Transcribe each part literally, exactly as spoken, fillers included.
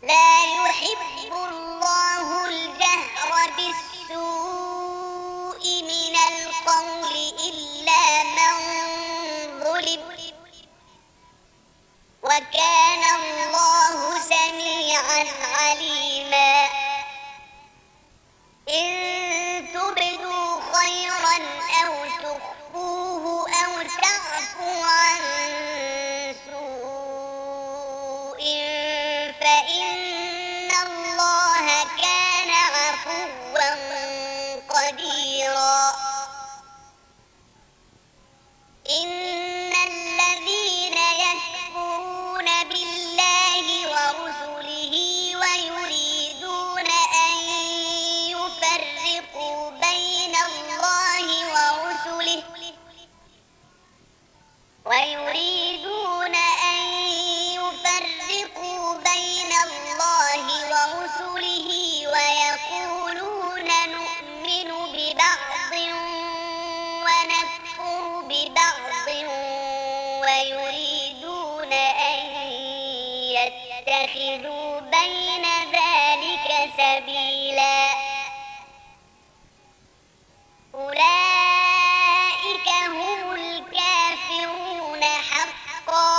لا يحب الله الجهر بالسوء من القول إلا من ظلم وكان الله سميعا عليما إن تبدوا خيرا أو تخفوه أو تعفوا عن سوء فإن الله كان عفوا قديرا إن الذين يكفرون بالله ورسله ويريدون أن يفرقوا بين الله ورسله ويريدون أن يفرقوا بين الله ورسله ويقولون نؤمن ببعض ونكفر ببعض ويريدون أن يتخذوا بين ذلك سبيلا أولئك هم الكافرون حقا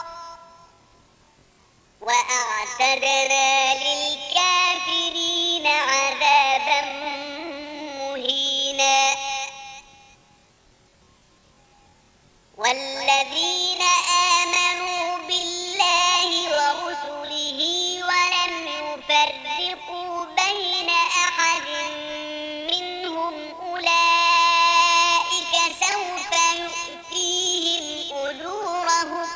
وأعتدنا للكافرين عذابا مهينا والذين آمنوا بالله ورسله ولم يفرقوا بين أحد منهم أولئك سوف يؤتيهم أجورهم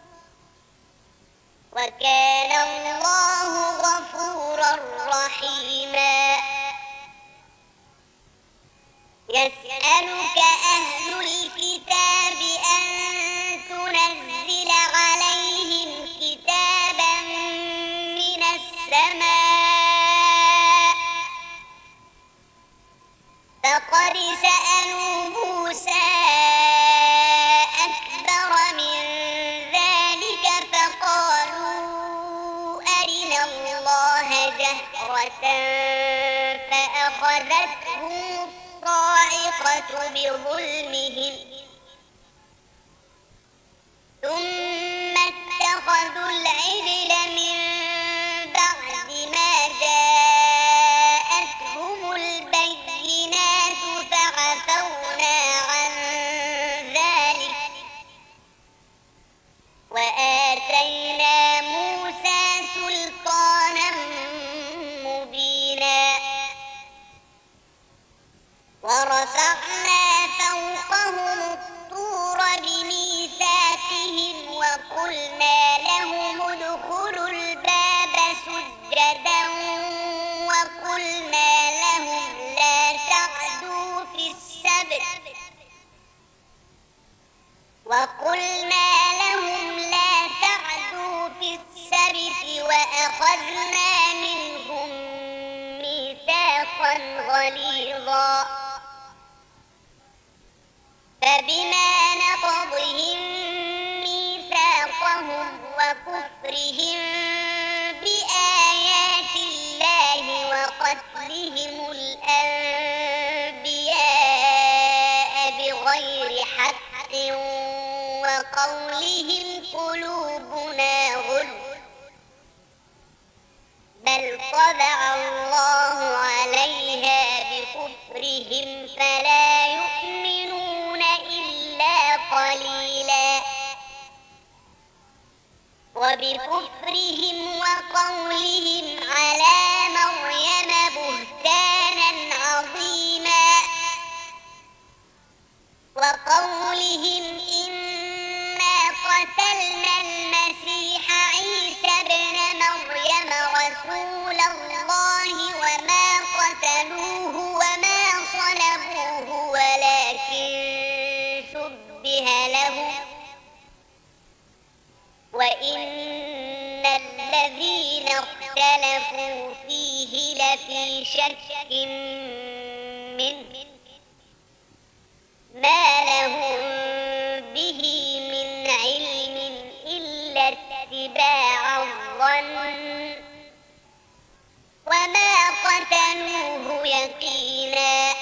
وكان الله غفورا رحيما يسألك أهل الكتاب أن تنزل عليهم كتابا من السماء فقد سألوا موسى أكبر من ذلك فقالوا أرنا الله جهرة فأخذتهم الصاعقة بظلمهم ثم اتخذوا العجل من بعد ما جاءتهم البينات فعفونا عن ذلك وآتينا موسى سلطانا مبينا ورفعنا فوقهم الطور بميثاقهم وقلنا لهم ادخلوا الباب سجدا وقلنا لهم لا تعدوا في السبت وقلنا لهم لا تعدوا في السبت وأخذنا منهم ميثاقا غليظا فبما نقضهم ميثاقهم وكفرهم بآيات الله وقتلهم الأنبياء بغير حق وقولهم قلوبنا غلف بل طبع الله عليها بكفرهم فلا يؤمنون إلا قليلا وبكفرهم وقولهم على مريم بهتانا عظيما وقولهم إنا قتلنا المسيح عيسى ابن مريم رسول الله وما قتلوه وما صلبوه ولكن شبه لهم وإن الذين اختلفوا فيه لفي شك منه ما لهم به من علم إلا اتباع الظن وما قتلوه يقينا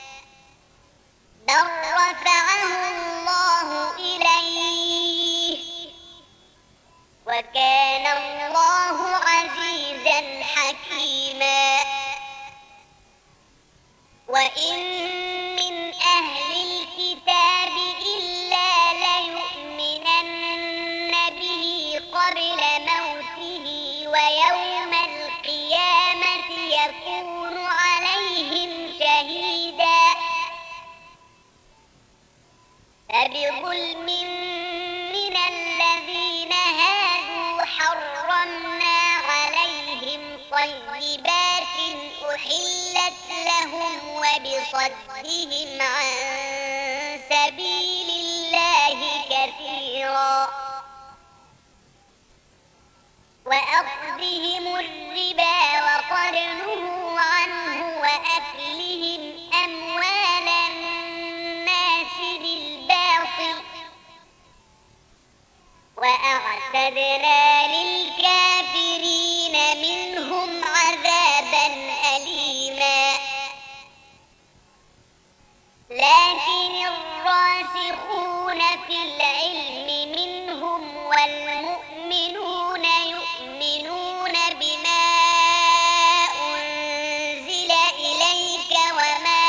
بل رفعه الله إليه وكان الله عزيزا حكيما وإن من أهل الكتاب إلا ليؤمنن به قبل موته ويوم القيامة يكون عليهم شهيدا فبظلم من الذين هادوا حرمنا عليهم طيبات أحلت لهم وبصدهم عن سبيل الله كثيرا وأخذهم الربا وقد نهوا عنه وأكلهم أموال الناس بالباطل وأعتدنا للكافرين منهم عذابا أليما لكن الراسخون في العلم منهم والمؤمنون يؤمنون بما أنزل إليك وما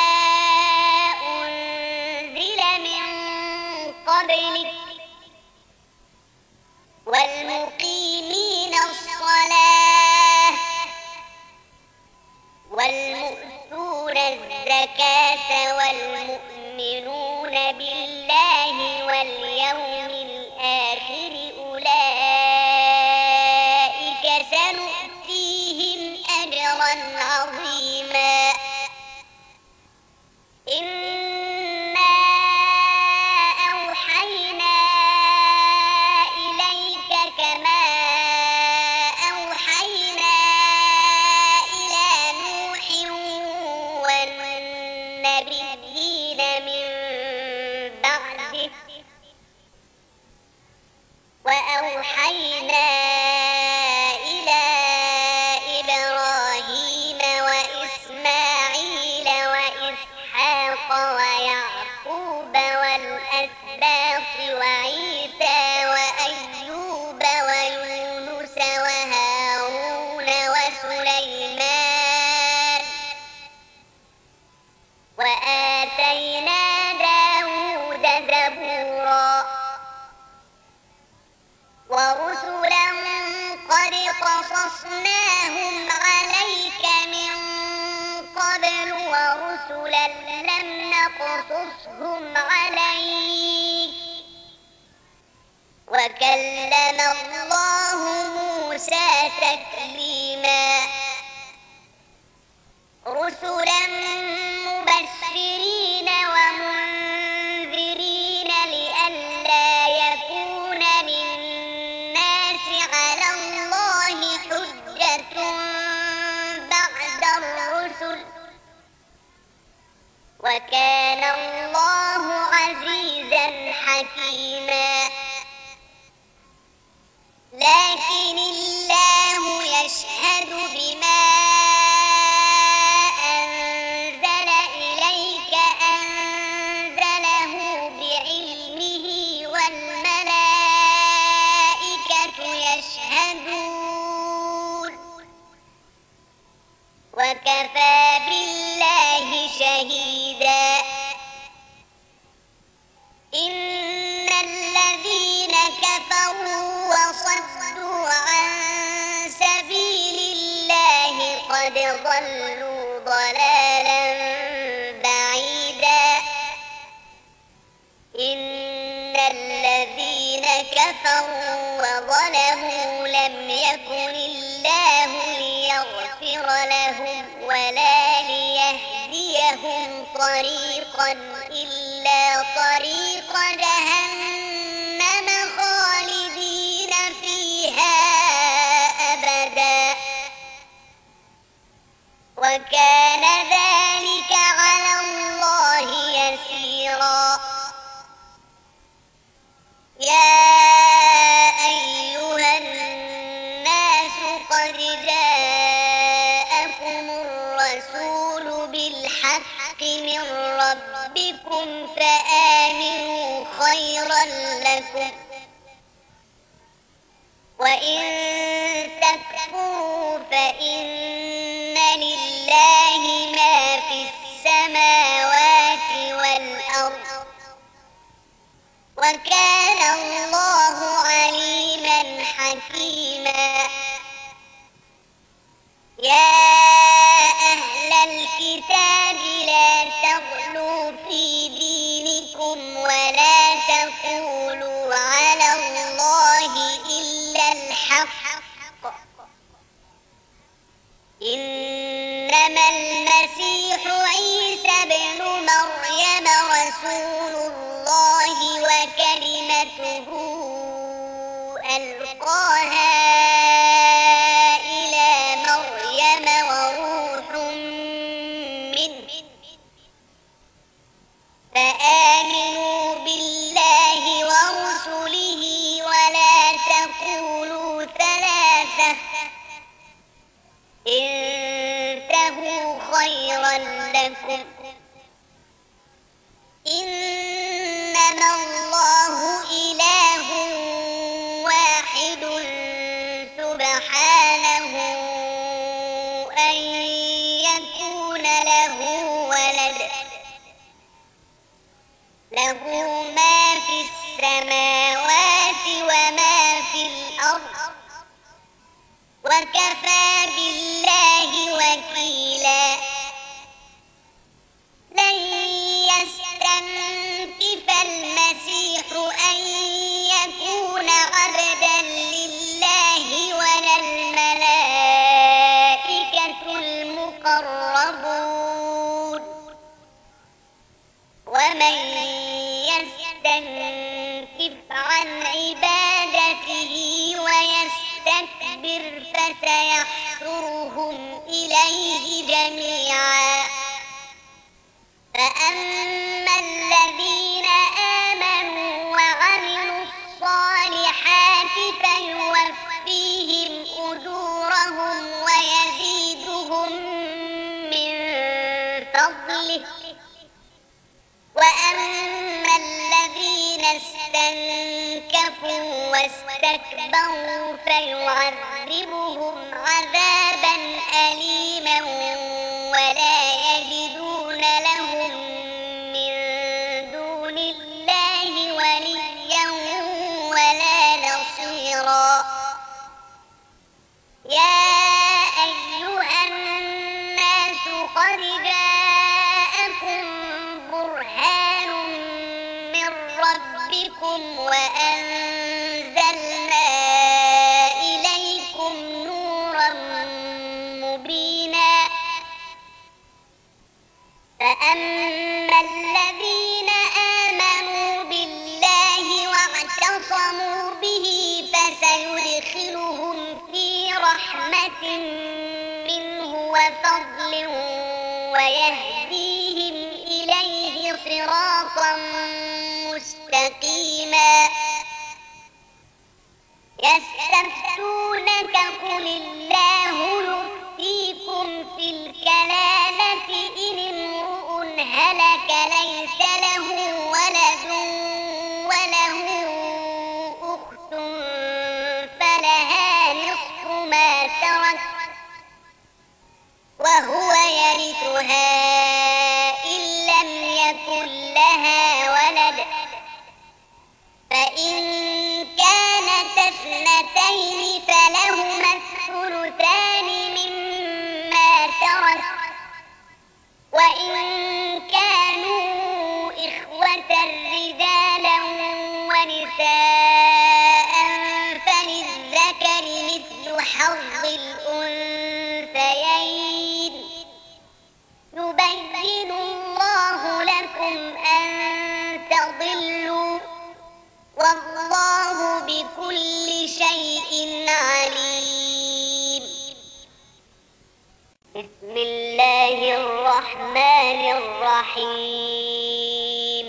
أنزل من قبلك والمقيمين الصلاة والمؤتون الزكاة والمؤمنون بالله واليوم الآخر أولئك سنؤتيهم أجرا عظيما إنا أوحينا إليك كما أوحينا إلى نوح والنبيين من بعده وأوحينا إلى إبراهيم وإسماعيل وإسحاق ويعقوب والأسباط وعيسى وأيوب ويونس وهارون وسليمان وآتينا داود زبورا ورسلا قد قصصناهم عليك من قبل ورسلا لم نقصصهم عليك وكلم الله موسى تكليما رسلا مبشرين ومنذرين لئلا يكون للناس على الله حجة بعد الرسل وكان الله عزيزا حكيما لكن الله يشهد بما أنزل إليك أنزله بعلمه والملائكة يشهدون وكفى بالله شهيدا إن الذين كفروا وصدوا عن سبيل الله قد ضلوا ضلالا بعيدا إن الذين كفروا وظلموا لم يكن الله ليغفر لهم ولا ليهديهم طريقا إلا طريق جهنم خالدين فيها أبدا وكان ذلك على الله يسيرا يا أيها الناس قد جاءكم الرسول بالحق من ربكم فآمنوا خيرا لكم، وإن تكفروا فإن لله ما في السماوات والأرض، وكان الله عليما حكيما. يا أهل الكتاب لا تغلوا في دينكم ولا تقولوا على الله إلا الحق، إنما المسيح عيسى ابن مريم رسول الله وكلمته ألقاها إلى مريم وروح منه، فآمنوا بالله ورسله ولا تقولوا ثلاثة، انتهوا خيرا لكم، إنما الله إله واحد سبحانه أن يكون له ولد، له ما في السماوات وما في الأرض، وكفى بالله وكيلا. لن يستنكف المسيح أن يكون عبدا لله ولا الملائكة المقربون، ومن يستنكف عن عبادته ويستكبر فسيحشرهم إليه جميعا. فأما الذين آمنوا وعملوا الصالحات فيوفيهم أجورهم ويزيدهم من فضله، وأما الذين استنكفوا واستكبروا فيعذبهم عذابا أليما ولا يجدون لهم من دون الله وليا ولا نصيرا. يا أيها الناس قد جاءكم برهان من ربكم وأنزلنا إليكم نورا مبينا. فأما الذين آمنوا بالله واعتصموا به فسيدخلهم في رحمة منه وفضل ويهديهم إليه صراطا مستقيما. يستفتونك قل الله يفتيكم في الكلالة إن امرؤ هلك ليس له ولد وله أخت فلها نصف ما ترك وهو يرثها إن لم يكن لها ولد، فإن كانت اثنتين فلهما الثلثان مما ترك، وإن كانوا إخوة رجالا ونساء فللذكر مثل حظ الأنثيين. يبين الله لكم أن تضلوا والله بكل شيء عليم. بسم الله الرحمن الرحيم.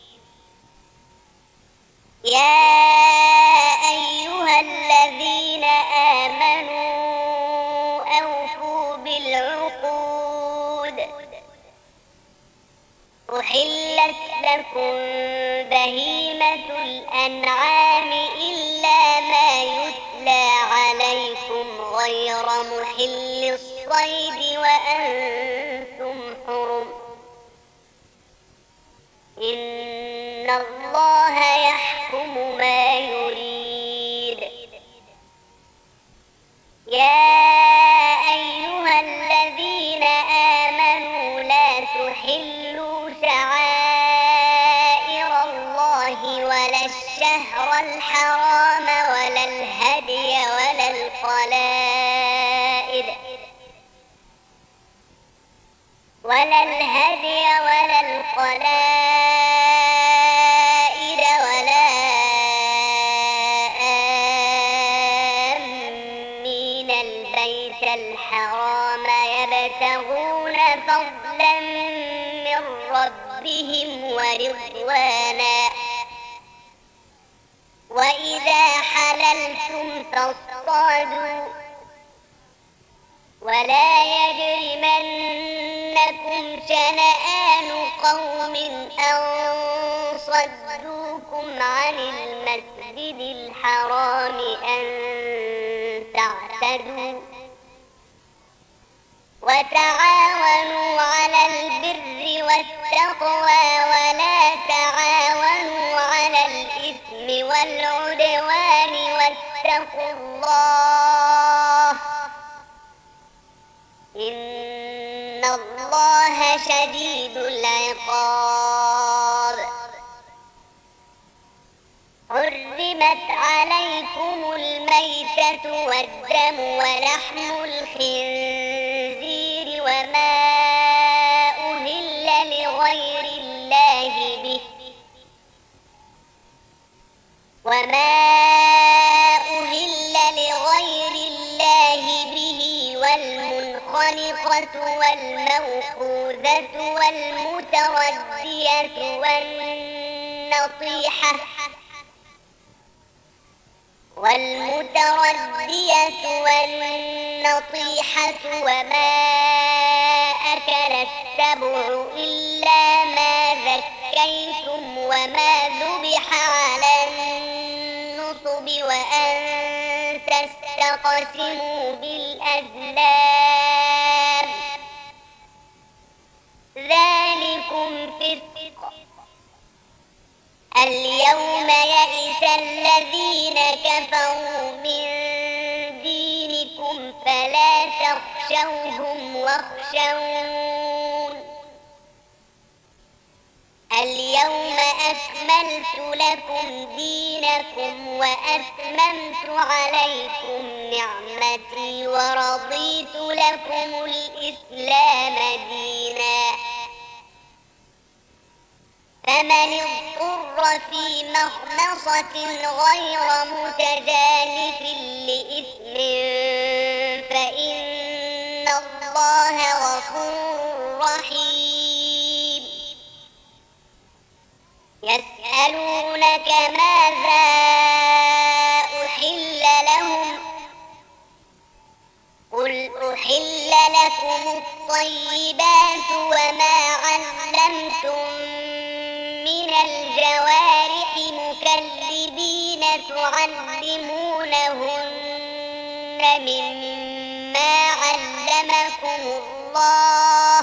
يا أيها الذين آمنوا أوفوا بالعقود أحلت لكم بهيمة الأنعام إلا ما يتلى عليكم غير محل الصيد وأنتم حرم إن الله يحكم ما يريد. يا أيها الذين آمنوا لا تحلوا شعائر الله ولا الشهر الحرام ولا الهدي ولا القلائد ولا الهدي ولا القلائد ولا آمين البيت الحرام يبتغون فضلا من ربهم ورضوانا وإذا حللتم فاصطادوا ولا يجرمنكم شنآن قوم أن صدوكم عن المسجد الحرام أن تعتدوا وتعاونوا على البر والتقوى ولا تعاونوا على الإثم والعدوان واتقوا الله إن الله شديد العقاب. حرمت عليكم الميتة والدم ولحم الخنزير وما أهل لغير الله به وما أهل لغير الله به والمنخنقة والموقوذة والمتردية والنطيحة والمتردية والنطيحة وما أكل السبع إلا ما ذكيتم وما ذبح على النصب وأن تستقسموا بالأزلام ذلكم فسق. اليوم يئس الذين كفروا من دينكم فلا تخشوهم واخشون اليوم أكملت لكم دينكم وأتممت عليكم نعمتي ورضيت لكم الإسلام دينا. فمن اضطر في مخمصة غير متجانف لإثم فإن الله غفور رحيم. يسألونك ماذا أحل لهم قل أحل لكم الطيبات وما علمتم من الجوارح مكلبين تعلمونهن مما علمكم الله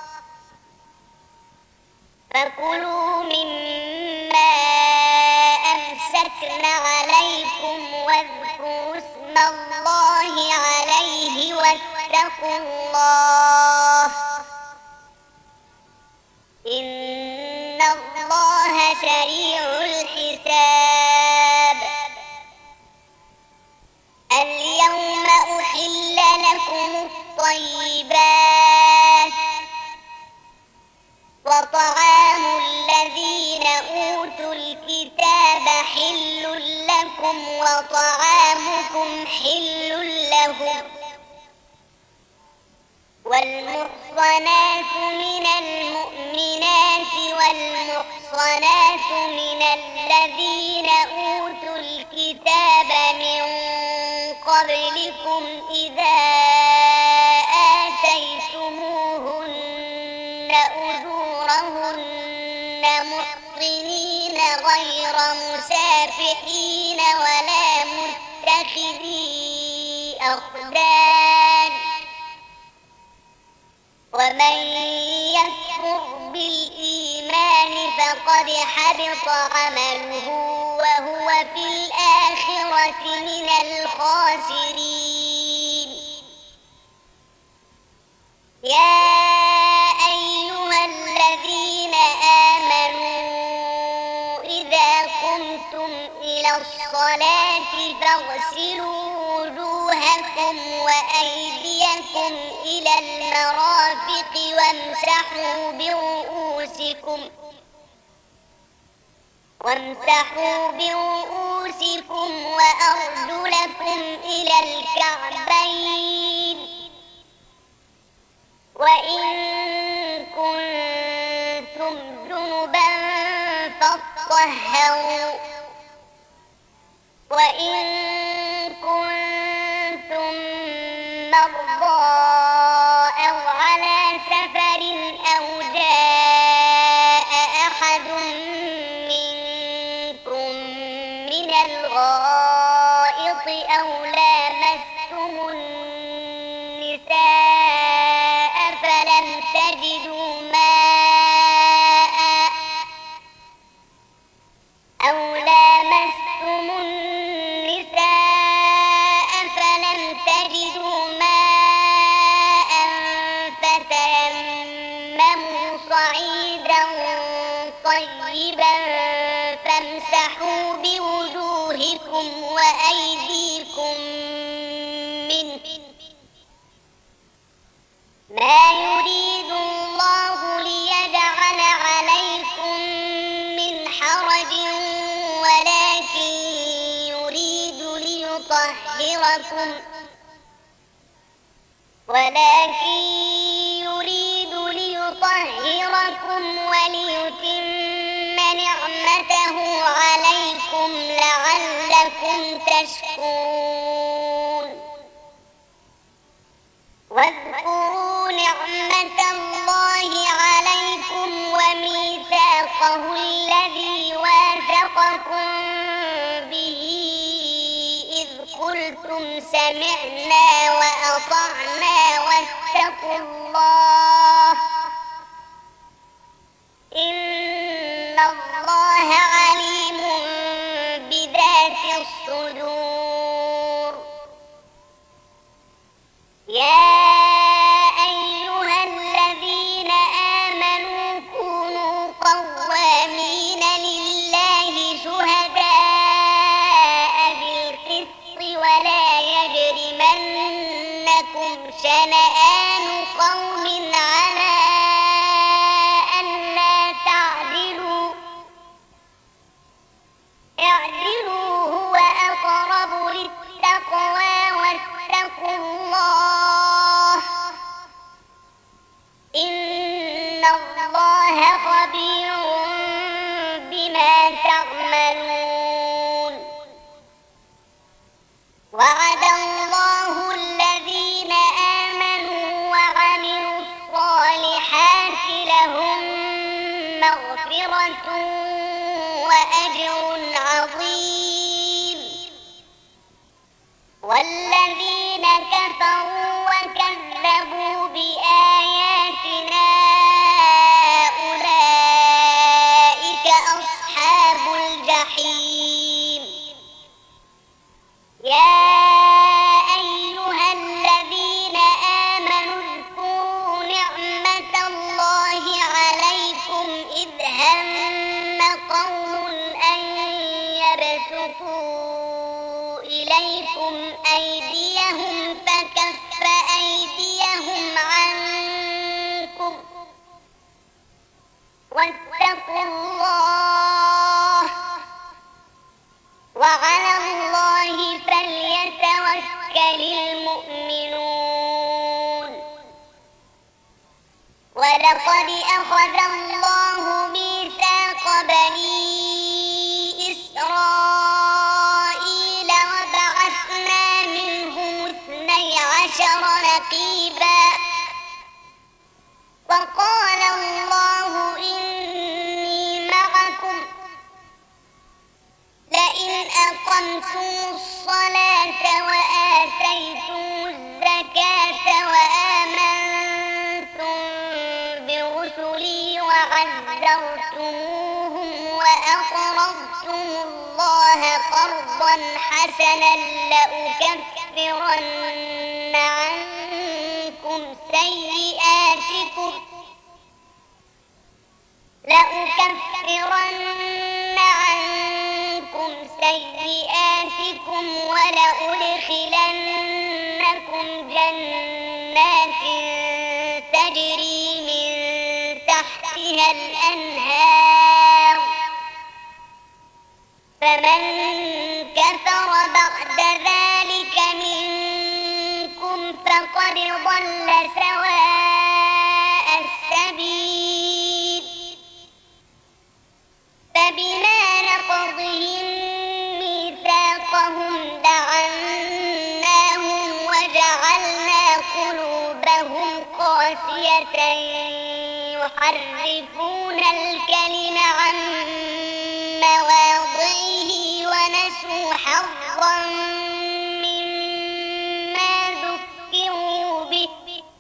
فكلوا مما أمسكن عليكم واذكروا اسم الله عليه واتقوا الله إن الله سريع الحساب. اليوم أحل لكم الطيبات وطعام الذين أوتوا الكتاب حل لكم وطعامكم حل لهم والمحصنات من المؤمنات والمحصنات من الذين أوتوا الكتاب من قبلكم إذا آتيتموهن ومن يكفر بالإيمان فقد حبط عمله وهو في الآخرة من الخاسرين. يا أيها الذين آمنوا إذا قمتم إلى الصلاة فاغسلوا وجوهكم وأيديكم إلى المرافق وامسحوا برؤوسكم وامسحوا برؤوسكم وأرجلكم إلى الكعبين، وإن كنتم جنبا فاطهروا، وإن كنتم مرضى أو على سفر أو جاء أحد منكم من الغائط أو لامستم النساء فلم تجدوا ماء أو لامستم النساء فلم تجدوا ماء فتيمموا صعيدا طيبا فامسحوا بوجوهكم وأيديكم منه، ما يريد الله ليجعل عليكم من حرج ولكن يريد ليطهركم ولكن يريد ليطهركم وليتم نعمته عليكم لعلكم تشكرون. واذكروا نعمة الله عليكم وميثاقه الذي واثقكم به إذ قلتم سمعنا وأطعنا واتقوا الله إن الله عليم بذات الصدور. يا أيها الذين آمنوا كونوا قوامين لله شهداء بالقسط ولا يجرمنكم شنآن قوم على ألا تعدلوا اعدلوا هو أقرب للتقوى واتقوا الله إن الله خبير بما تعملون. وعد الله الذين آمنوا وعملوا الصالحات لهم مغفرة وأجر عظيم، والذين كفروا وكذبوا بآياتنا أولئك أصحاب الجحيم. يا أيها الذين آمنوا اذكروا نعمة الله عليكم إذ هم قوم أن يبسطوا إليكم أيديهم فكف أيديهم عنكم واتقوا الله وعلى الله فليتوكل المؤمنون. ولقد أخذ الله ميثاق بني إسرائيل وبعثنا منهم اثني عشر نقيبا وقال الله إني معكم لئن أقمتم الصلاة وآتيتم الزكاة وآمنتم الله قرضا حسنا لأكفرن عنكم سيئاتكم لأكفرن عنكم سيئاتكم ولأدخلنكم جنات تجري من تحتها الأنهار فمن كفر بعد ذلك منكم فقد ضل سواء السبيل فبما نقضهم ميثاقهم لعناهم وجعلنا قلوبهم قاسية يحرفون الكلم عن مواضعه ونسوا حظا مما ذكروا به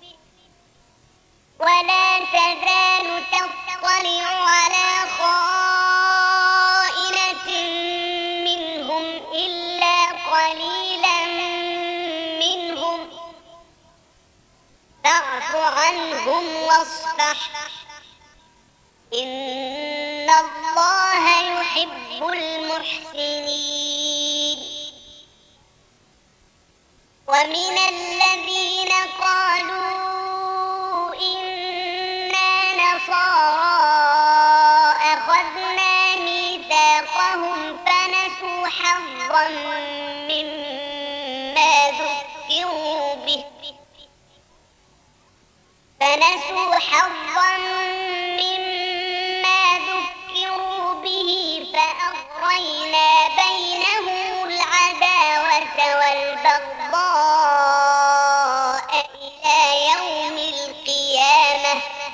ولا تزال تطلع على خائنة منهم إلا قليلا منهم فاعف عنهم واصفح إن الله يحب المحسنين ومن الذين قالوا إنا نصارى أخذنا ميثاقهم فنسوا حظا مما ذكروا به فنسوا حظا مما ذكروا به فأغرينا بينهم العداوة والبغضاء إلى يوم القيامة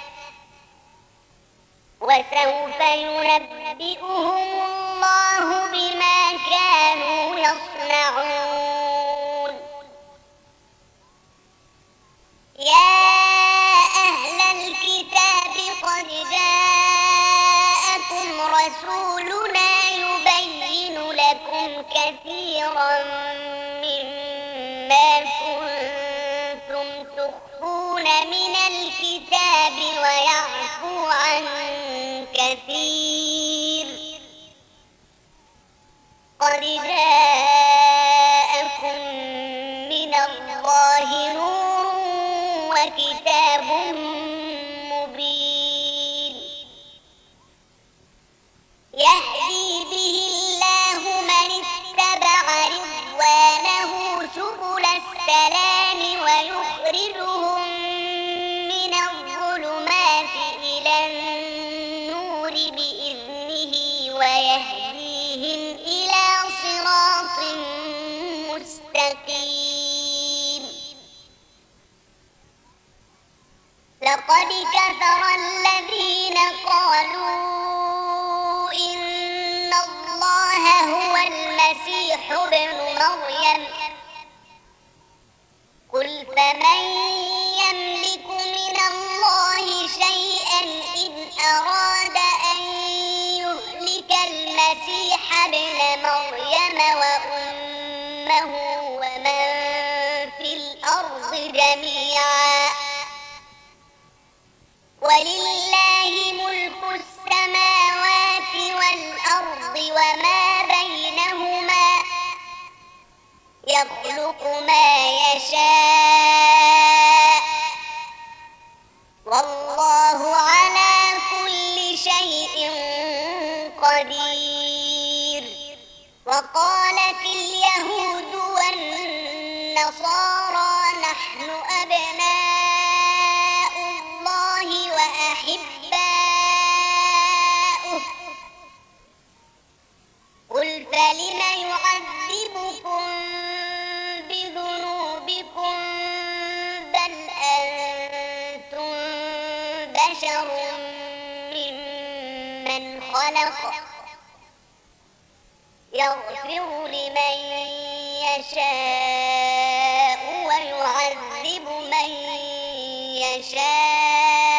وسوف ينبئهم الله بما كانوا يصنعون يا أهل الكتاب قد جاءكم رسولنا يبين لكم كثيرا مما كنتم تخفون من الكتاب ويعفو عن كثير قد جاءكم من الله نور وكتاب مبين يهدي به الله من اتبع رضوانه سبل السلام ويخرجهم من الظلمات إلى النور بإذنه ويهديهم إلى صراط مستقيم لقد كفر الذين قالوا إن الله هو المسيح ابن مريم قل فمن يملك من الله شيئا إن أراد أن يهلك المسيح ابن مريم وأمه ومن في الأرض جميعا ولله ملك السماوات والأرض وما بينهما يخلق ما يشاء والله على كل شيء قدير وقالت اليهود والنصارى نحن أبناء الله وأحباؤه قل فلم يعذبكم بذنوبكم بل أنتم بشر ممن خلق يغفر لمن يشاء ويعذب من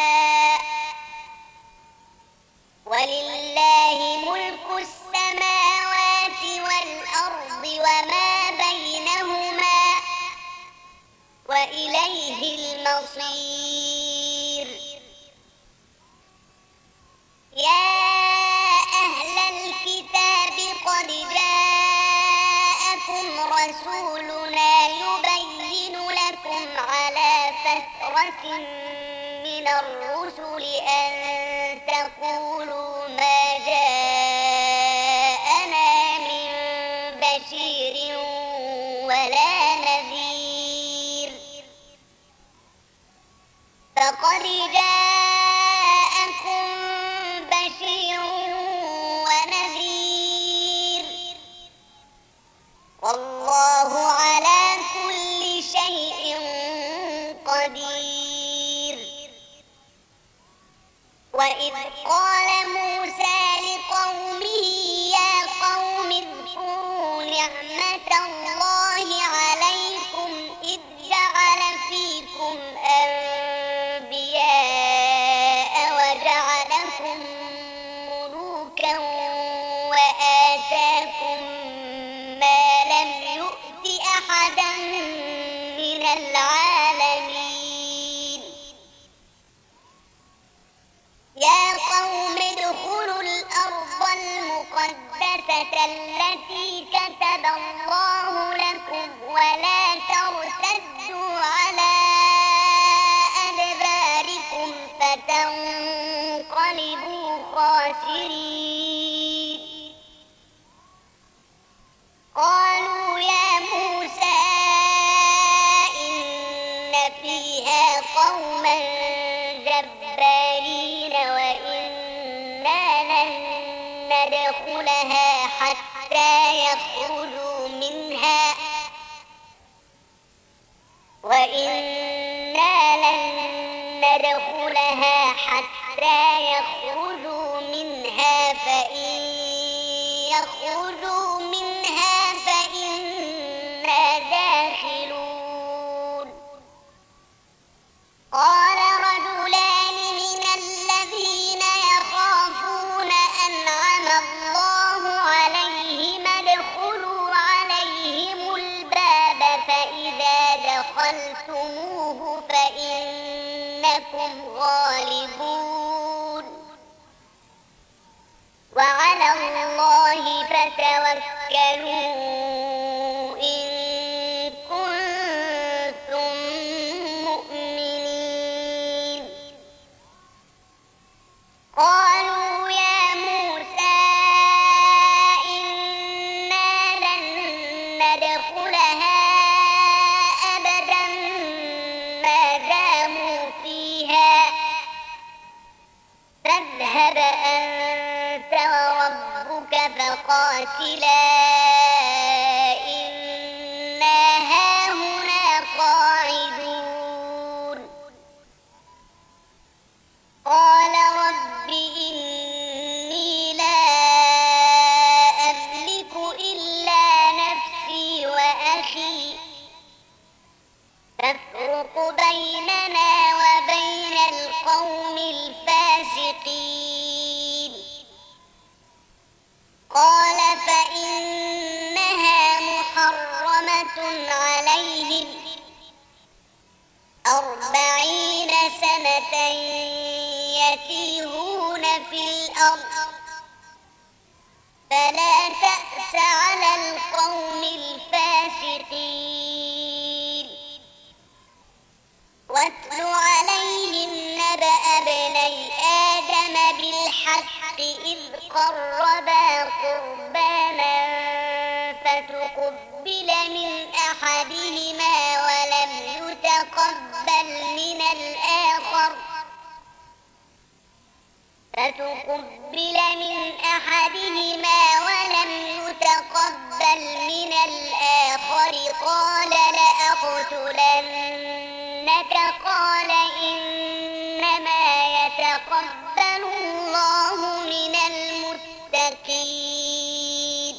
يشاء ولله ملك السماوات إليه المصير. يا أهل الكتاب قد جاءكم رسولنا يبين لكم على فترة من الرسل أن تقولوا ما جاءنا من بشير ولا نذير، فقد جاءكم بشير ونذير، والله على كل شيء قدير. وإذ قال موسى لقومه يا قوم اذكروا نعمة الله عليكم إذ جعل فيكم أنبياء وجعلكم ملوكا وآتاكم ما لم يؤت أحدا من العالمين. يا قوم ادخلوا الأرض المقدسة التي كتب الله لكم ولا ترتدوا على أدباركم فتنقلبوا خاسرين. قالوا يا موسى إن فيها قوما جبارين وإنا لن ندخلها حتى يخرجوا منها وإنا لن ندخلها حتى يخرجوا منها فإن يخرجوا منها فإنا داخلون. قال رجلان من الذين يخافون أنعم الله عليهم ادخلوا عليهم الباب فإذا دخلتموه فإنكم غالبون وعلى الله فتوكلوا إن كنتم مؤمنين. قالوا يا موسى إنا لن ندخلها أبدا ما داموا فيها فاذهب أنت وربك فقاتلا إنا هاهنا قاعدون. قال رب إني لا أملك إلا نفسي وأخي فافرق بيننا وبين القوم الفاسقين. قال فإنها محرمة عليهم أربعين سنة يتيهون في الأرض فلا تأس على القوم الفاسقين. واتل عليهم نبأ ابني آدم بالحق إذ قربا قربانا فتقبل من أحدهما ولم يتقبل من الآخر فتقبل من أحدهما ولم يتقبل من الآخر قال لأقتلنك قال إنما يتقبل الله من المتقين.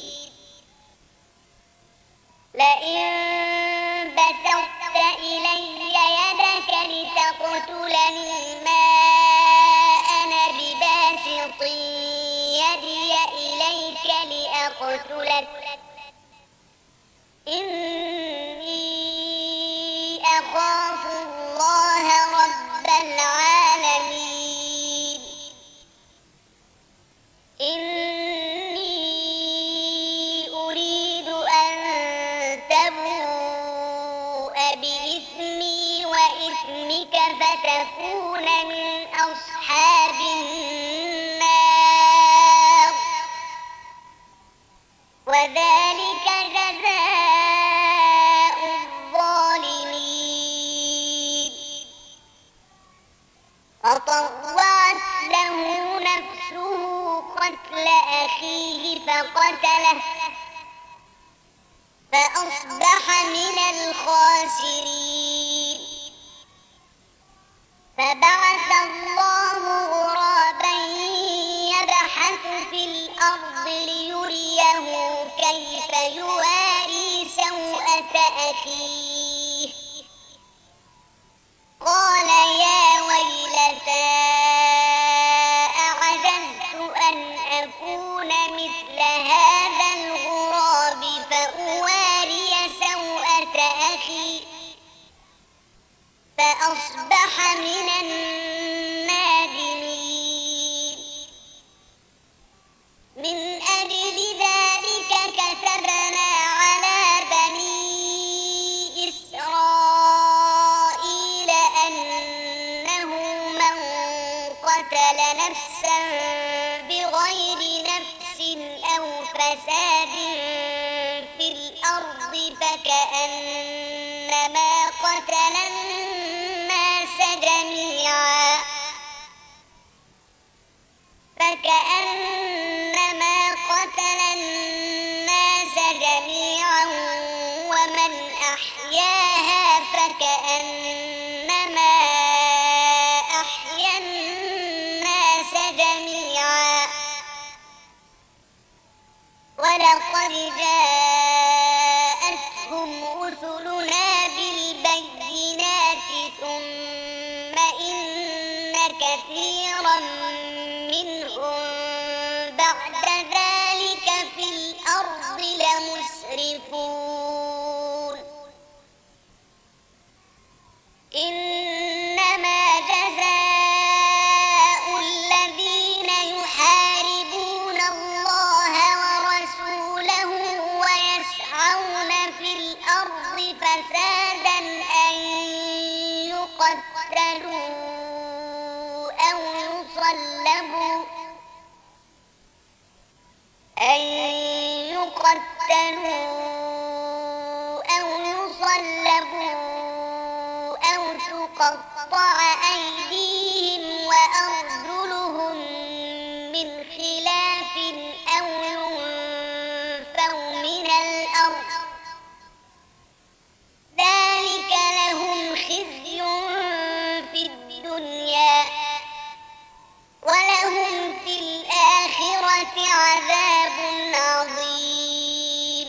لئن بسطت إلي يدك لتقتلني ما أنا بباسط يدي إليك لأقتلك إني أخاف بإثمك فتكون من أصحاب النار وذلك جزاء الظالمين فطوعت له نفسه قتل أخيه فقتله فأصبح من الخاسرين فبعث الله غرابا يبحث في الأرض ليريه كيف يواري سوءة أخيه قال يا ويلتى أعجزت أن أكون مثل هذا الغراب فأواري سوءة أخي فأصبح من النادمين من أجل ذلك كتبنا على بني إسرائيل أنه من قتل نفسا بغير نفس أو فساد في الأرض فكأنما قتل الناس جميعا فكأنما قتل الناس جميعا ومن أحياها فكأنما أحيا الناس جميعا ولقد جاءتهم رسلنا بالبينات ثم إن كثيرا منهم بعد ذلك في الأرض لمسرفون إنما جزاء الذين يحاربون الله ورسوله ويسعون في الأرض فسادا أن يقتلوا أو يصلبوا أن يقتلوا أو يصلبوا أو تقطع أيديهم وأرجلهم من خلاف أو ينفوا من الأرض ذلك لهم خزي في الدنيا ولهم في الآخرة عذاب عظيم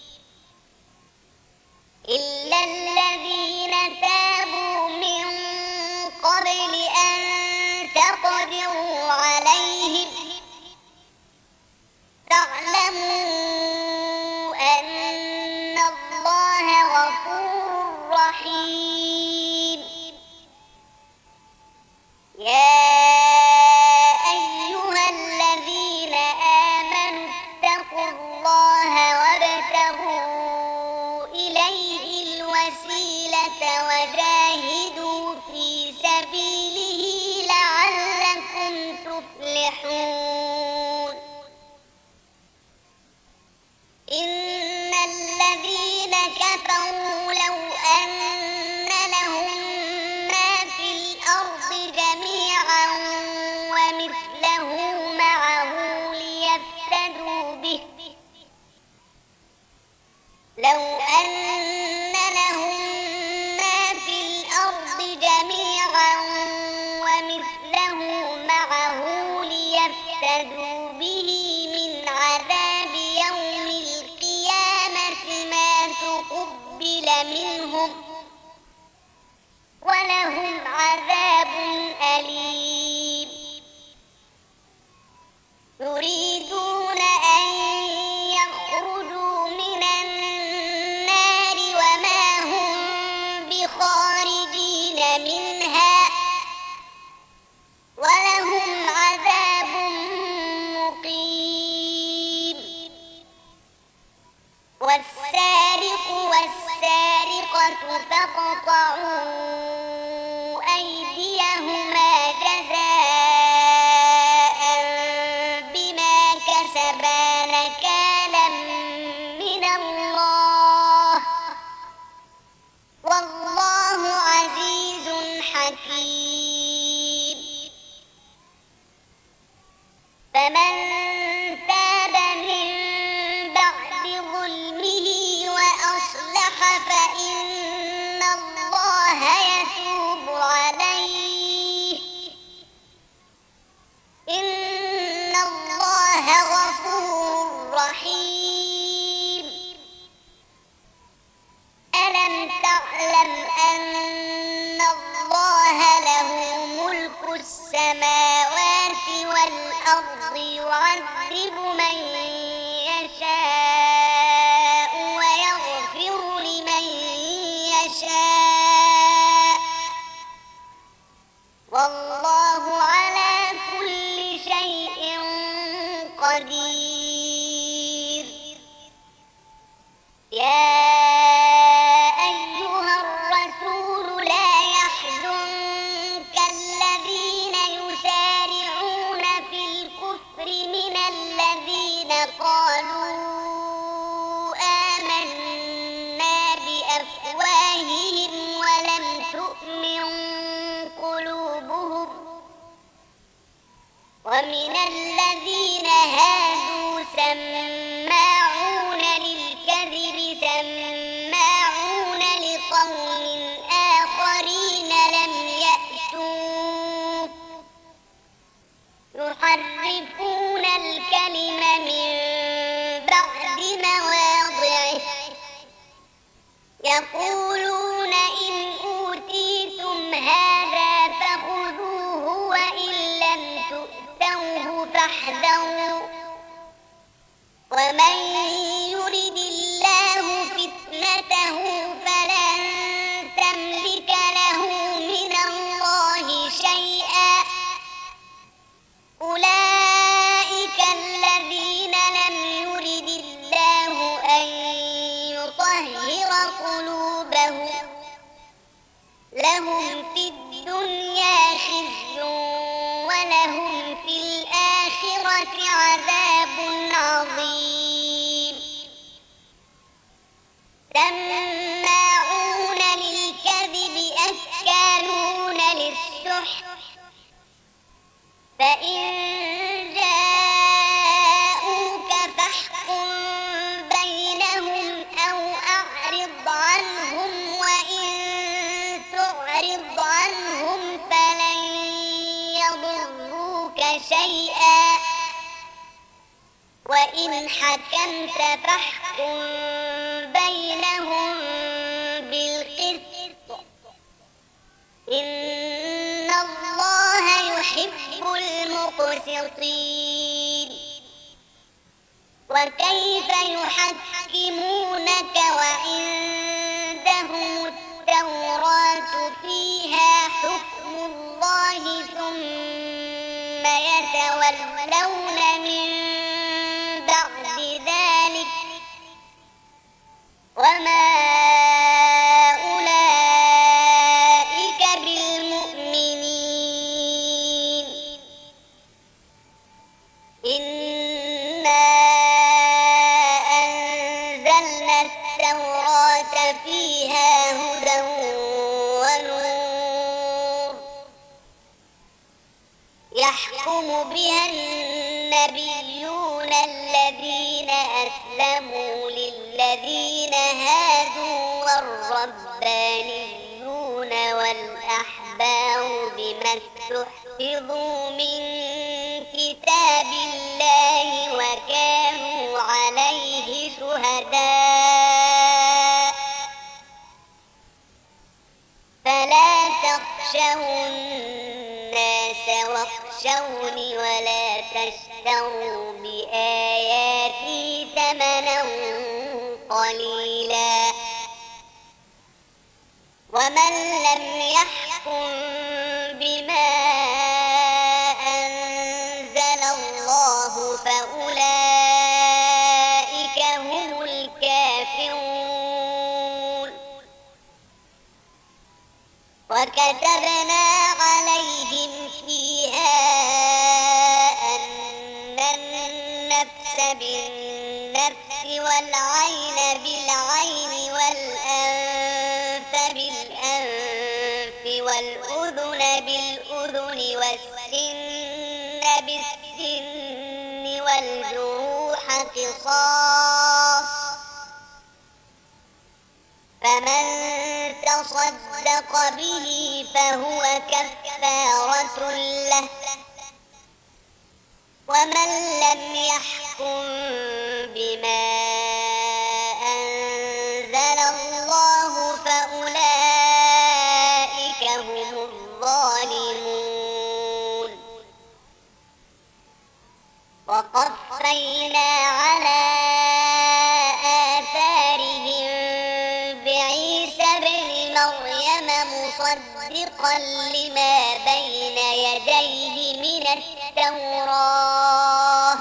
إلا الذين تابوا من قبل أن تقدروا عليهم فاعلموا أن الله غفور رحيم يا أيها الذين آمنوا اتقوا الله وابتغوا إليه الوسيلة وجاهدوا في سبيله لعلكم تفلحون إن الذين كفروا لو أن لهم ما في الأرض جميعا ومثله معه ليفتدوا به لو أن لهم ما في الأرض جميعا ومثله معه ليفتدوا به من عذاب يوم القيامة ما تقبل منهم ولهم عذاب أليم يريدون أن يخرجوا من النار وما هم بخارجين منها ولهم عذاب حكيم. فمن تاب من بعد ظلمه وأصلح فإن الله يتوب عليه، إن الله غفور رحيم. ألم تعلم أن الله له ملك السماوات والأرض يعذب من يشاء ويغفر لمن يشاء، والله على كل شيء قدير. يا أيها الرسول لا يحزنك الذين يسارعون في الكفر من الذين قالوا آمنا بأفواههم ولم تؤمن قلوبهم، ومن الذين هادوا سماعون للكذب سماعون لقوم آخرين لم يأتوك، يحرفون الكلم من بعد مواضعه، يقولون إن أوتيتم هذا فخذوه وإن لم تؤتوه فاحذروا، ومن يرد الله فتنته فلن تملك له من الله شيئا. أولئك الذين لم يرد الله أن يطهر قلوبهم، لهم في الدنيا خزي ولهم في الآخرة عذاب عظيم. سماعون للكذب أكالون للسحت، فإن جاءوك فاحكم بينهم أو أعرض عنهم، وإن تعرض عنهم فلن يضروك شيئا، وإن حكمت فاحكم بينهم بالقسط، إن الله يحب المقسطين. وكيف يحكمونك وعندهم التوراة فيها حكم الله ثم يتولون من بعد ذلك، وما أولئك بالمؤمنين. إنا أنزلنا التوراة فيها هدى ونور، يحكم بها النبيون الذين أسلموا للذين هادوا والربانيون والأحبار بما استحفظوا من كتاب الله وكانوا عليه شهداء، فلا تخشوا الناس واخشوني ولا تشتروا بآياتي ثمنا قليلا، ومن لم يحكم بما أنزل الله فأولئك هم الكافرون. وكتبنا عليهم فيها أن النفس بالنفس والعين بالعين والأنف بالأنف والأذن الأذن بالأذن والسن بالسن والجروح قصاص، فمن تصدق به فهو كفارة له، ومن لم يحكم بما أنزل الله فأولئك هم الظالمون. وقفينا على آثارهم بعيسى ابن مريم مصدقا لما بين يديه من التوراة،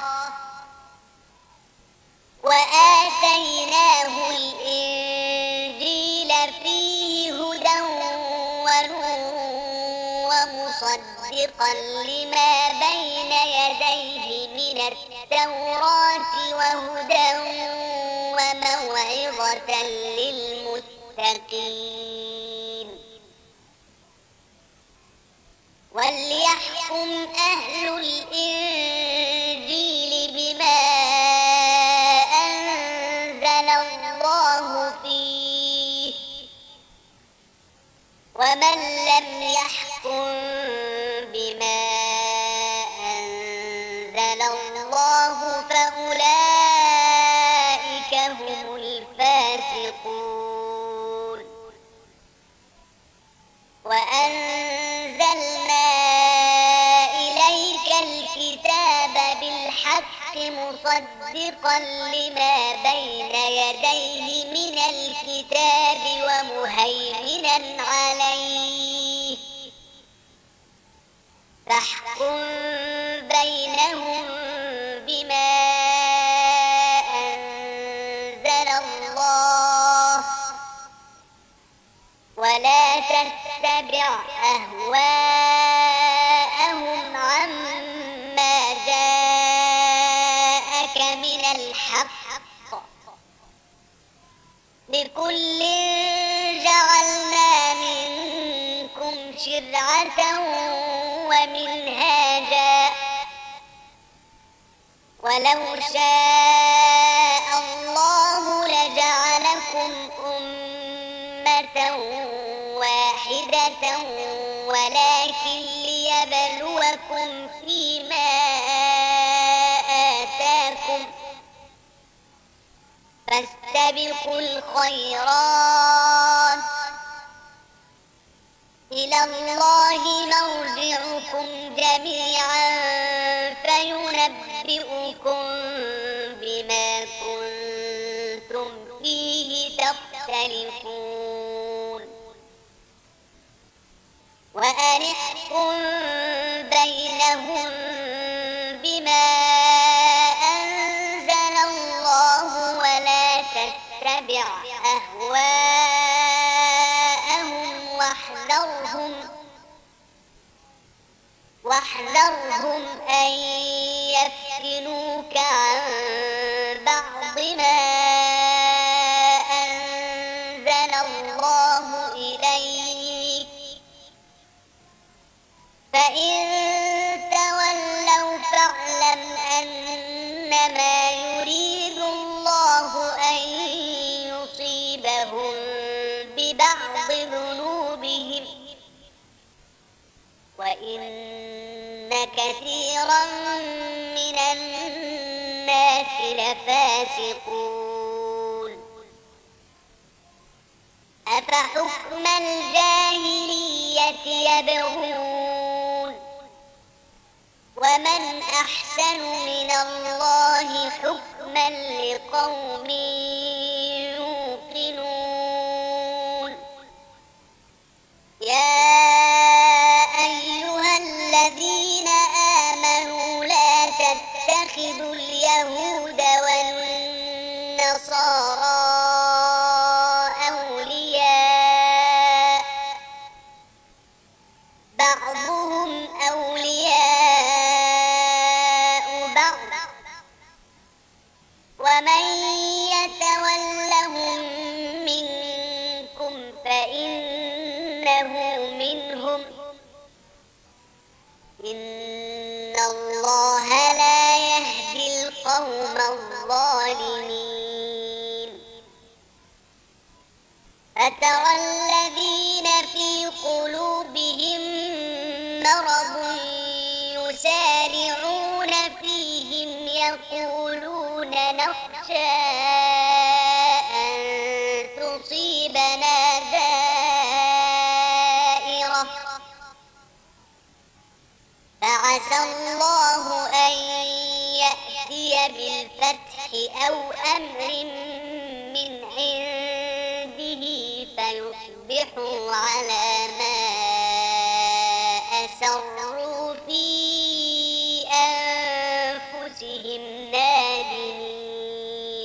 وآتيناه الإنجيل فيه هدى ونور ومصدقا لما بين يديه من التوراة وهدى وموعظة للمتقين. وليحكم أهل الإنجيل بما أنزل الله فيه، ومن لم يحكم بما أنزل الله فأولئك هم الفاسقون. وأنزلنا إليك الكتاب بالحق مصدقا لما بين يديه من الكتاب ومهيمنا عليه، فاحكم بينهم بما أنزل الله، ولا تتبع أهواءهم عما جاءك من الحق، لكل جعلنا منكم شرعة ومنهاجا، ولو شاء الله لجعلكم أمة واحدة ولكن ليبلوكم فيما آتاكم، فاستبقوا الخيرات، إلى الله مرجعكم جميعا فينبئكم بما كنتم فيه تختلفون. وأن احكم بينهم بما أنزل الله ولا تتبع أهواءهم واحذرهم واحذرهم أن يفتنوك عن بعض ما أنزل الله إليك، فإن تولوا فاعلم أنما يريد الله أن يصيبهم ببعض ذنوبهم، وإن كثيرا من الناس لفاسقون. أفحكم الجاهلية يبغون، ومن أحسن من الله حكما لقوم يوقنون. يا أيها الذين آمنوا لا تتخذوا اليهود والنصارى أولياء، بعضهم أولياء بعض، ومن يتولهم منكم فإنه منهم، إن الله لا يهدي القوم الظالمين فترى الذين في قلوبهم مرض يسارعون فيهم يقولون نخشى أن تصيبنا دائرة فعسى الله أن يأتي بالفتح أو أمر من عنده فيصبحوا على ما أسروا في أنفسهم نادمين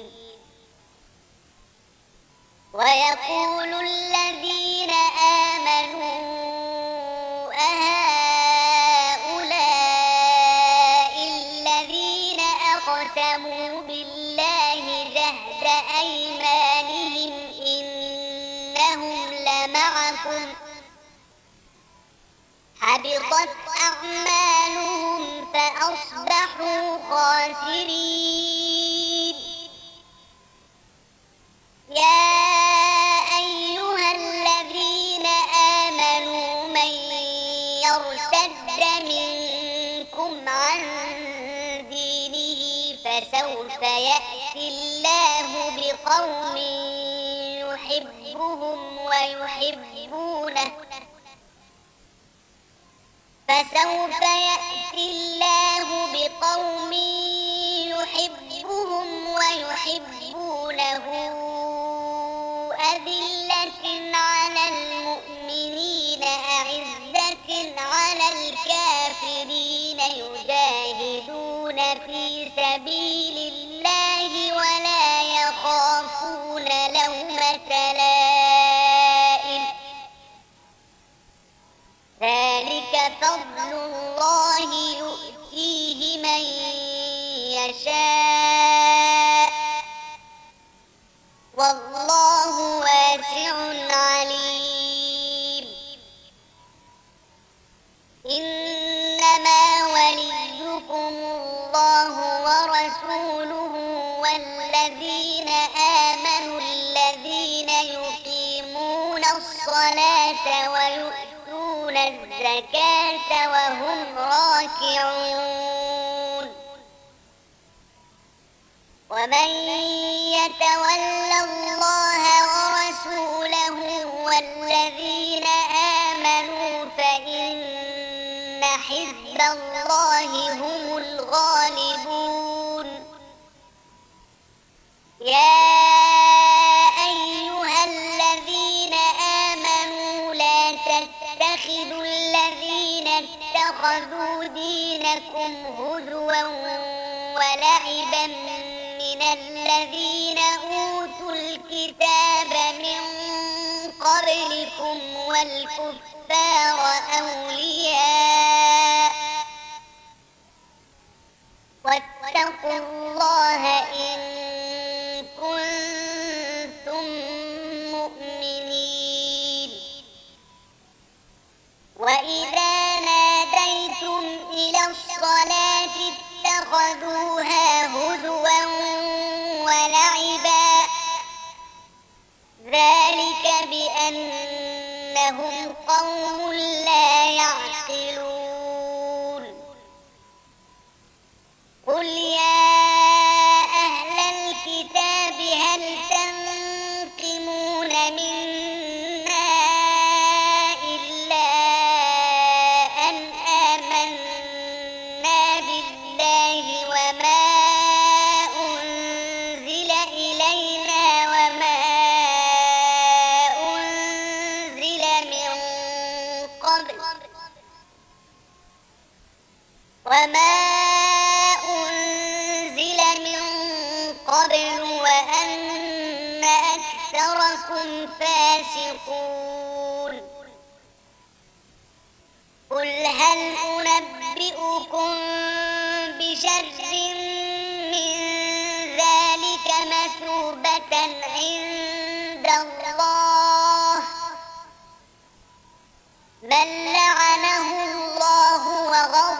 ويقول الذين آمنوا أهؤلاء الذين أقسموا بالله جهد أيمانهم إنهم لمعكم حبطت أعمالهم فأصبحوا خاسرين يا أيها الذين آمنوا من يرتد منكم عن دينه فسوف يأتي الله بقوم يحبهم ويحبونه فسوف يأتي الله بقوم يحبهم ويحبونه أذلة على المؤمنين أعزة على الكافرين يجاهدون في سبيل الله ولا يخافون لومة لائم ذلك فضل الله يؤتيه من يشاء والله واسع عليم إنما وليكم الله ورسوله والذين آمنوا الذين يقيمون الصلاة ويؤتون الزكاة وهم راكعون ومن يتول الله ورسوله والذين آمنوا فإن حزب الله هم الغالبون يا أيها الذين آمنوا لا تتخذوا الذين اتخذوا دينكم هزوا ولعبا من الذين أوتوا الكتاب من قبلكم والكفار أولياء واتقوا الله إن كنتم مؤمنين وإذا ناديتم إلى الصلاة اتخذوها هزوا ولعبا ذلك بأنهم قوم لا يعقلون قل يا أهل الكتاب هل تنقمون منا إلا أن آمنا بالله وما أنزل إلينا وما أنزل من قبل وما أنزل من قبل وأن أكثركم فاسقون قل هل أنبئكم بشر من ذلك مثوبة عند الله من لعنه الله وغضب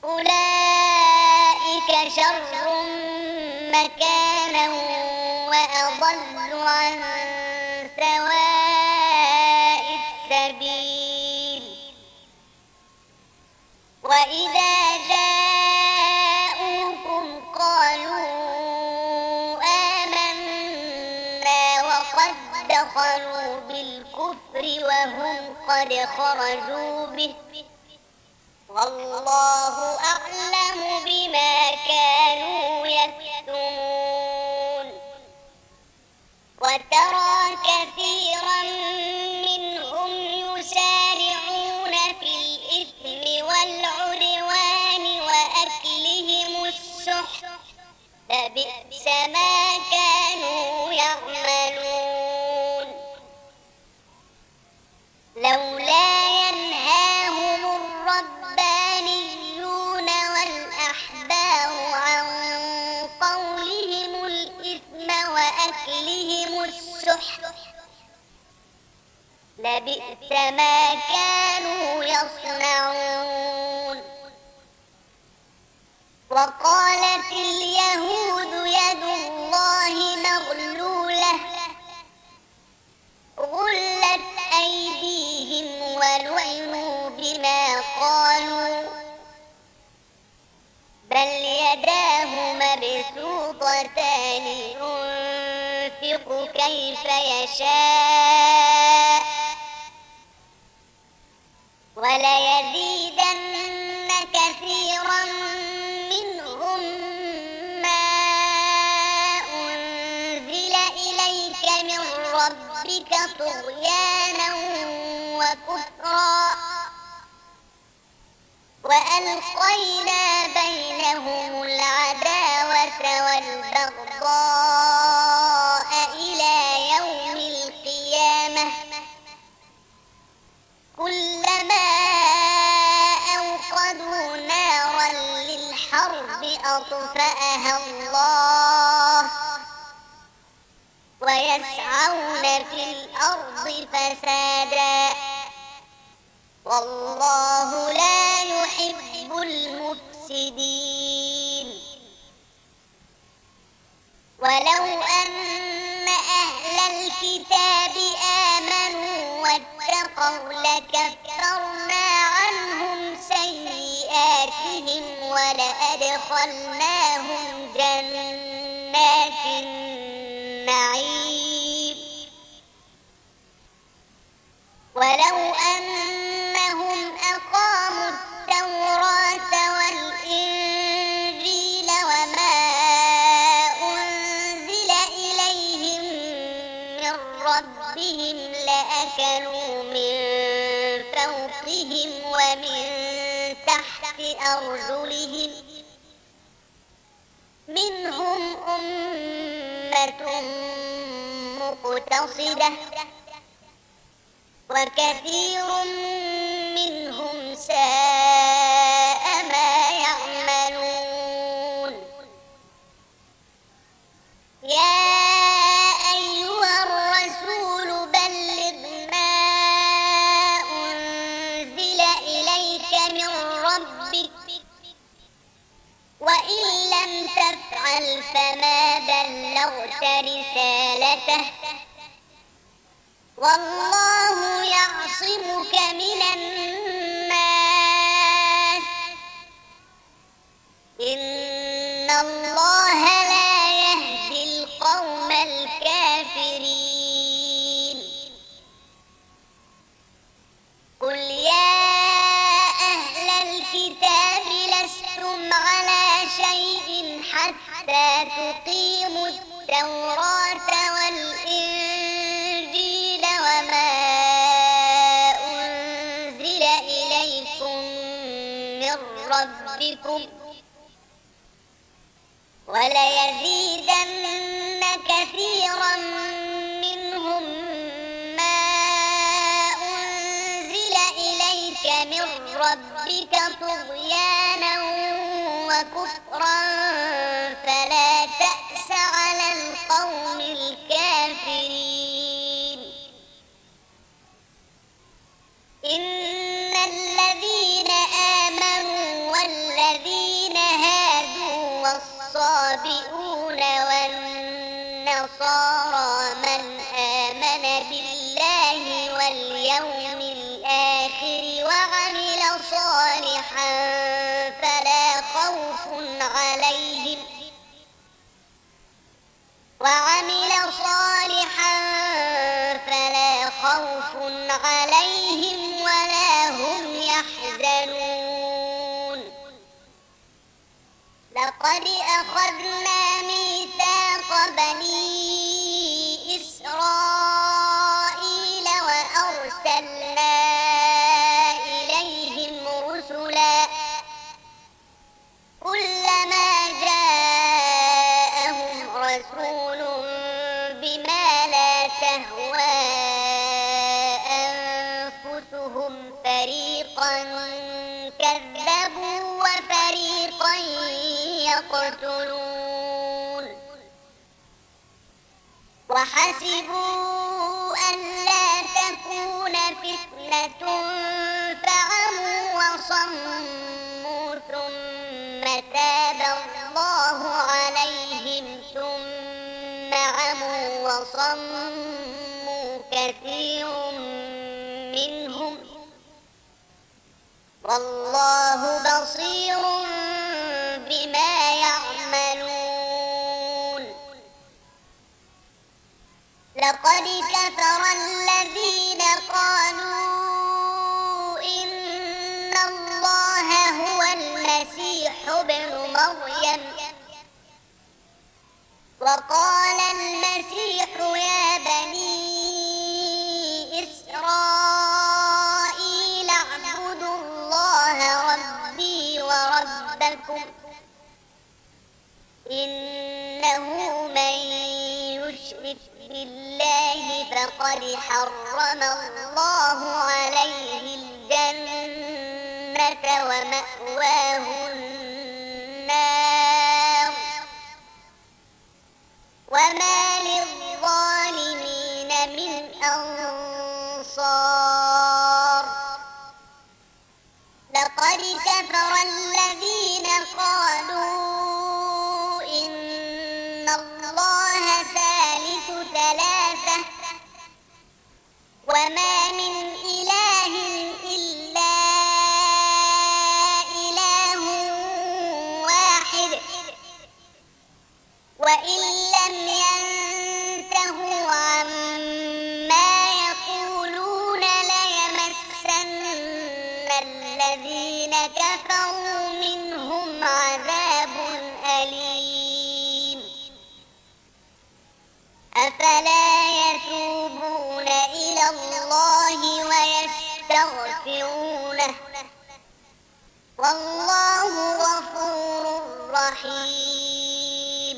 أولئك شر مكانا وأضل عن سواء السبيل وإذا جاءوكم قالوا آمنا وقد دخلوا بالكفر وهم قد خرجوا به والله أعلم بما كانوا يكتمون وترى كثيرا منهم يسارعون في الإثم والعدوان وأكلهم السحت لبئس ما كانوا يعملون لولا ينهاهم الربانيون والأحبار عن قولهم الإثم وأكلهم السحت لبئس ما كانوا يصنعون وقالت اليهود يد الله مغلولة غلت أيديهم ولعنوا بما قالوا بل يداه مبسوطتان ينفق كيف يشاء وليزيدن كثيرا منهم ما أنزل إليك من ربك طغيانا وكفرا وألقينا بينهم العداوة والبغضاء إلى يوم القيامة كلما أوقدوا نارا للحرب أطفأها الله ويسعون في الأرض فسادا والله لا يحب المفسدين ولو أن أهل الكتاب آمنوا واتقوا لكفرنا عنهم سيئاتهم ولأدخلناهم جنات النعيم ولو أنهم أقاموا التوراة والإنجيل وما أنزل إليهم من ربهم لأكلوا من فوقهم ومن تحت أرجلهم منهم أمة مقتصدة وكثير منهم ساء ما يعملون يا أيها الرسول بلغ ما أنزل إليك من ربك وإن لم تفعل فما بلغت رسالته والله يعصمك من الناس إن الله لا يهدي القوم الكافرين قل يا أهل الكتاب لستم على شيء حتى تقيموا التوراة والإنجيل وما أنزل إليكم من ربكم وليزيدن كثيرا منهم ما أنزل إليك من ربك طغيانا وكفرا فلا تأس على القوم الكافرين إن الذين آمنوا والذين الذين هادوا والصابئون والنصارى من آمن بالله واليوم الآخر وعمل صالحا فلا خوف عليهم وعمل صالحا فلا خوف عليهم ولا هم يحزنون. لقد أخذنا ميثاق بني إسرائيل وأرسلنا إليهم رسلا كلما جاءهم رسول بما لا تهوى أنفسهم فريقا كذبوا وفريقا يقتلون. وحسبوا ألا تكون فتنة فعموا وصموا ثم تاب الله عليهم ثم عموا وصموا كثير منهم والله بصير بما يعملون. لقد كفر الذين قالوا إن الله هو المسيح ابن مريم وقال المسيح يا بني إسرائيل اعبدوا الله ربي وربكم إنه من يشرك بالله فقد حرم الله عليه الجنة ومأواه النار وما للظالمين من أنصار. لقد كفر الذين قالوا إن الله ثالث ثلاثة وما من إله إلا إله واحد وإن لم ينتهوا عما يقولون ليمسن الذين كفروا منهم عذاب أليم. أفلا يتوبون إلى الله ويستغفرونه والله غفور رحيم.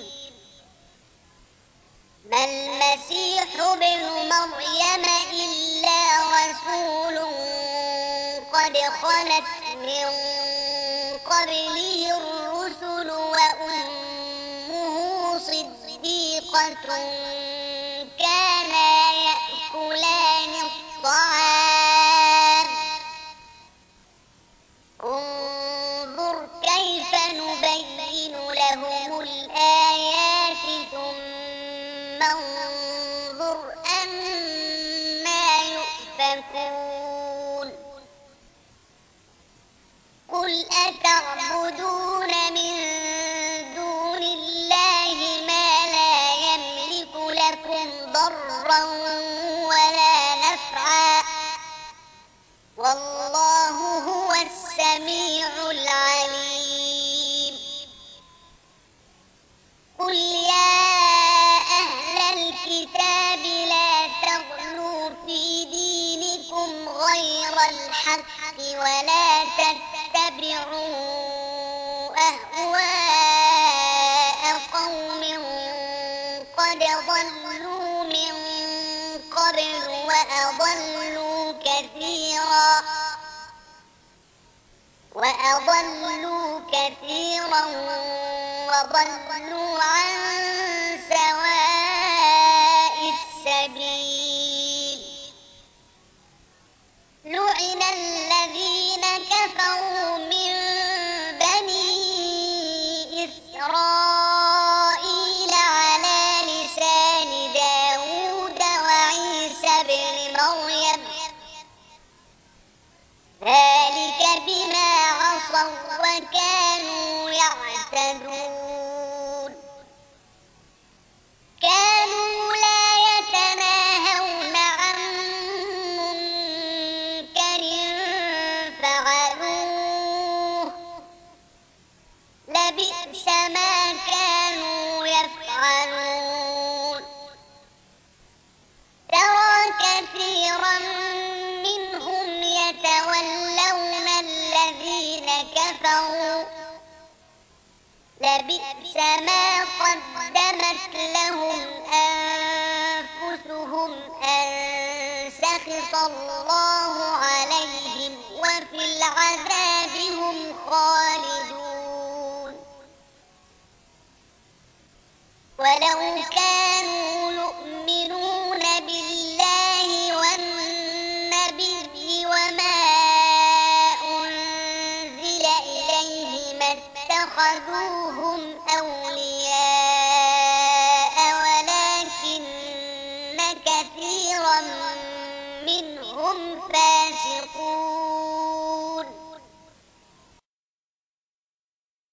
ما المسيح ابن مريم إلا رسول قد خلت من قبله الرسل وأمه صديقة كانا يأكلان الطعام انظر كيف نبين لهم الآيات ثم انظر أنا يؤفكون. قل أتعبدون من دون الله ما لا يملك لكم ضرا ولا نفعا والله هو السميع العليم. قل يا أهل الكتاب لا تغلوا في دينكم غير الحق ولا تتبعوا أهواء قوم قد ضلوا من قبل وأضلوا كثيرا وأضلوا كثيرا وضلوا عن سواء السبيل. لعن الذين كفروا من بني يعتدون كانوا لا يتناهون عن منكر فعلوه لبئس ما كانوا يفعلون ترى كثيرا منهم يتولون الذين كفروا لبئس ما قدمت لهم أنفسهم أن سخط الله عليهم